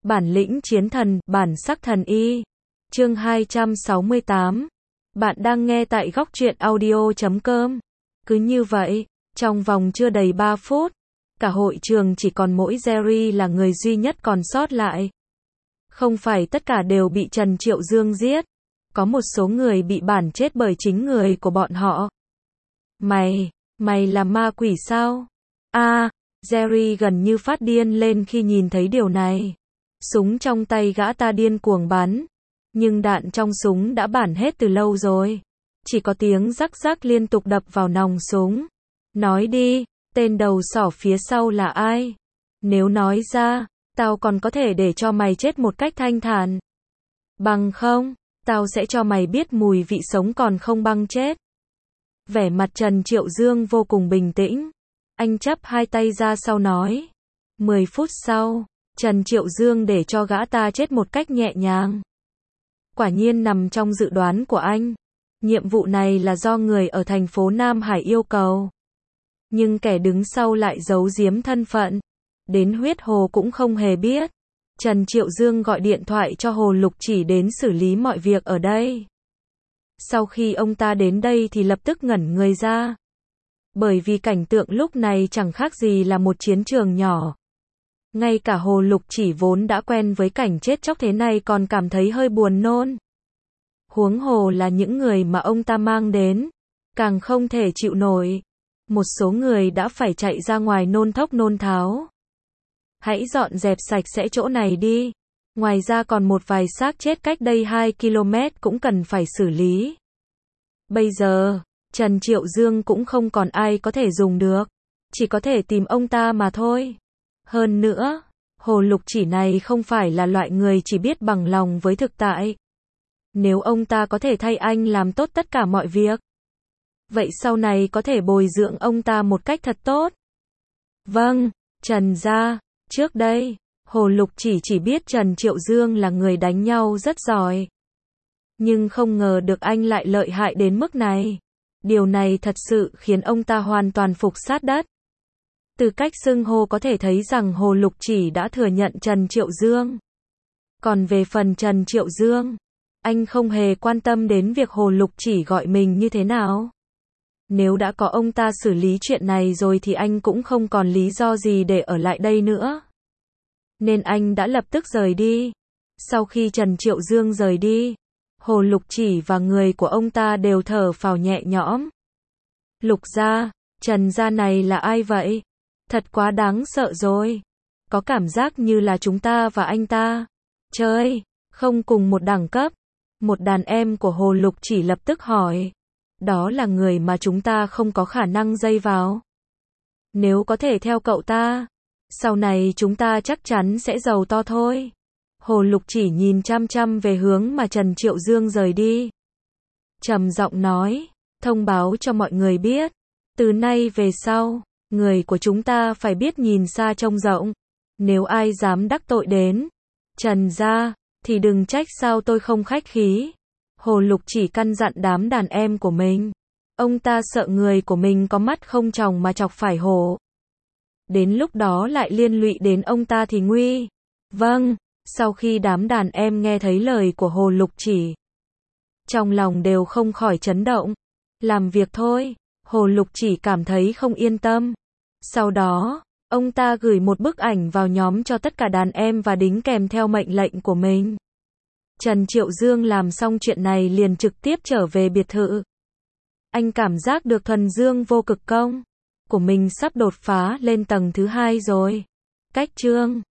Bản lĩnh chiến thần, bản sắc thần y. Chương 268. Bạn đang nghe tại góc truyện audio.com. Cứ như vậy, trong vòng chưa đầy 3 phút, cả hội trường chỉ còn mỗi Jerry là người duy nhất còn sót lại. Không phải tất cả đều bị Trần Triệu Dương giết. Có một số người bị bản chết bởi chính người của bọn họ. Mày là ma quỷ sao? Jerry gần như phát điên lên khi nhìn thấy điều này. Súng trong tay gã ta điên cuồng bắn, nhưng đạn trong súng đã bản hết từ lâu rồi. Chỉ có tiếng rắc rắc liên tục đập vào nòng súng. Nói đi, tên đầu sỏ phía sau là ai? Nếu nói ra, tao còn có thể để cho mày chết một cách thanh thản. Bằng không, tao sẽ cho mày biết mùi vị sống còn không bằng chết. Vẻ mặt Trần Triệu Dương vô cùng bình tĩnh. Anh chắp hai tay ra sau nói. 10 phút sau, Trần Triệu Dương để cho gã ta chết một cách nhẹ nhàng. Quả nhiên nằm trong dự đoán của anh. Nhiệm vụ này là do người ở thành phố Nam Hải yêu cầu. Nhưng kẻ đứng sau lại giấu giếm thân phận. Đến Huyết Hồ cũng không hề biết. Trần Triệu Dương gọi điện thoại cho Hồ Lục Chỉ đến xử lý mọi việc ở đây. Sau khi ông ta đến đây thì lập tức ngẩn người ra. Bởi vì cảnh tượng lúc này chẳng khác gì là một chiến trường nhỏ. Ngay cả Hồ Lục Chỉ vốn đã quen với cảnh chết chóc thế này còn cảm thấy hơi buồn nôn. Huống hồ là những người mà ông ta mang đến, càng không thể chịu nổi. Một số người đã phải chạy ra ngoài nôn thốc nôn tháo. Hãy dọn dẹp sạch sẽ chỗ này đi. Ngoài ra còn một vài xác chết cách đây 2 km cũng cần phải xử lý. Bây giờ, Trần Triệu Dương cũng không còn ai có thể dùng được. Chỉ có thể tìm ông ta mà thôi. Hơn nữa, Hồ Lục Chỉ này không phải là loại người chỉ biết bằng lòng với thực tại. Nếu ông ta có thể thay anh làm tốt tất cả mọi việc, vậy sau này có thể bồi dưỡng ông ta một cách thật tốt. Vâng, Trần gia, trước đây, Hồ Lục chỉ biết Trần Triệu Dương là người đánh nhau rất giỏi. Nhưng không ngờ được anh lại lợi hại đến mức này. Điều này thật sự khiến ông ta hoàn toàn phục sát đất. Từ cách xưng hô có thể thấy rằng Hồ Lục Chỉ đã thừa nhận Trần Triệu Dương. Còn về phần Trần Triệu Dương, anh không hề quan tâm đến việc Hồ Lục Chỉ gọi mình như thế nào. Nếu đã có ông ta xử lý chuyện này rồi thì anh cũng không còn lý do gì để ở lại đây nữa. Nên anh đã lập tức rời đi. Sau khi Trần Triệu Dương rời đi, Hồ Lục Chỉ và người của ông ta đều thở phào nhẹ nhõm. Lục gia, Trần gia này là ai vậy? Thật quá đáng sợ rồi. Có cảm giác như là chúng ta và anh ta chơi không cùng một đẳng cấp. Một đàn em của Hồ Lục Chỉ lập tức hỏi. Đó là người mà chúng ta không có khả năng dây vào. Nếu có thể theo cậu ta, sau này chúng ta chắc chắn sẽ giàu to thôi. Hồ Lục Chỉ nhìn chăm chăm về hướng mà Trần Triệu Dương rời đi. Trầm giọng nói, thông báo cho mọi người biết. Từ nay về sau, người của chúng ta phải biết nhìn xa trông rộng. Nếu ai dám đắc tội đến Trần gia, thì đừng trách sao tôi không khách khí. Hồ Lục Chỉ căn dặn đám đàn em của mình. Ông ta sợ người của mình có mắt không tròng mà chọc phải hổ. Đến lúc đó lại liên lụy đến ông ta thì nguy. Vâng, sau khi đám đàn em nghe thấy lời của Hồ Lục Chỉ, trong lòng đều không khỏi chấn động. Làm việc thôi, Hồ Lục Chỉ cảm thấy không yên tâm. Sau đó, ông ta gửi một bức ảnh vào nhóm cho tất cả đàn em và đính kèm theo mệnh lệnh của mình. Trần Triệu Dương làm xong chuyện này liền trực tiếp trở về biệt thự. Anh cảm giác được thuần dương vô cực công của mình sắp đột phá lên tầng thứ 2 rồi. Cách chương